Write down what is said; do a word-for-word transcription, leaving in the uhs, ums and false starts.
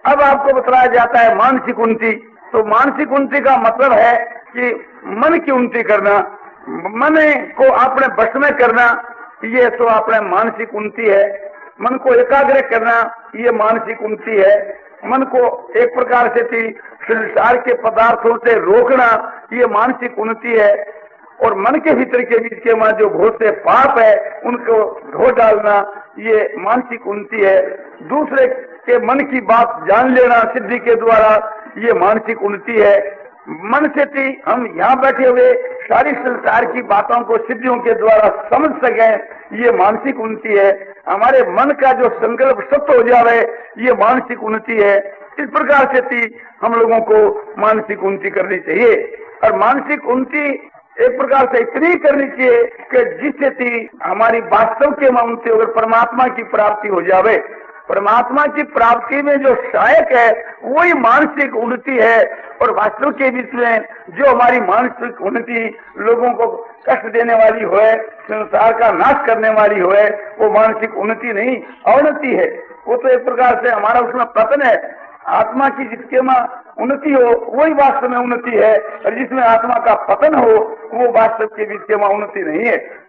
अब आपको बताया जाता है मानसिक उन्नति। तो मानसिक उन्नति का मतलब है कि मन की उन्नति करना, मन को अपने बस में करना, ये तो अपने मानसिक उन्नति है। मन को एकाग्र करना, ये मानसिक उन्नति है। मन को एक प्रकार से संसार के पदार्थों से रोकना, ये मानसिक उन्नति है। और मन के भीतर के बीच के वहां जो बहुत से पाप है उनको धो डालना, ये मानसिक उन्नति है। दूसरे के मन की बात जान लेना सिद्धि के द्वारा, ये मानसिक उन्नति है। मन से थी हम यहाँ बैठे हुए सारी संसार की बातों को सिद्धियों के द्वारा समझ सकें, ये मानसिक उन्नति है। हमारे मन का जो संकल्प सत्य हो जाए, ये मानसिक उन्नति है। इस प्रकार से थी हम लोगों को मानसिक उन्नति करनी चाहिए। और मानसिक उन्नति एक प्रकार से इतनी करनी चाहिए कि जिससे थी हमारी वास्तव के उन्नति अगर परमात्मा की प्राप्ति हो जावे। परमात्मा की प्राप्ति में जो सहायक है वही मानसिक उन्नति है। और वास्तव के बीच में जो हमारी मानसिक उन्नति लोगों को कष्ट देने वाली हो, संसार का नाश करने वाली हो, वो मानसिक उन्नति नहीं, अवनति है। वो तो एक प्रकार से हमारा उसमें पतन है। आत्मा की जिसके में उन्नति हो वही वास्तव में उन्नति है, और जिसमें आत्मा का पतन हो वो वास्तव के बीच के में उन्नति नहीं है।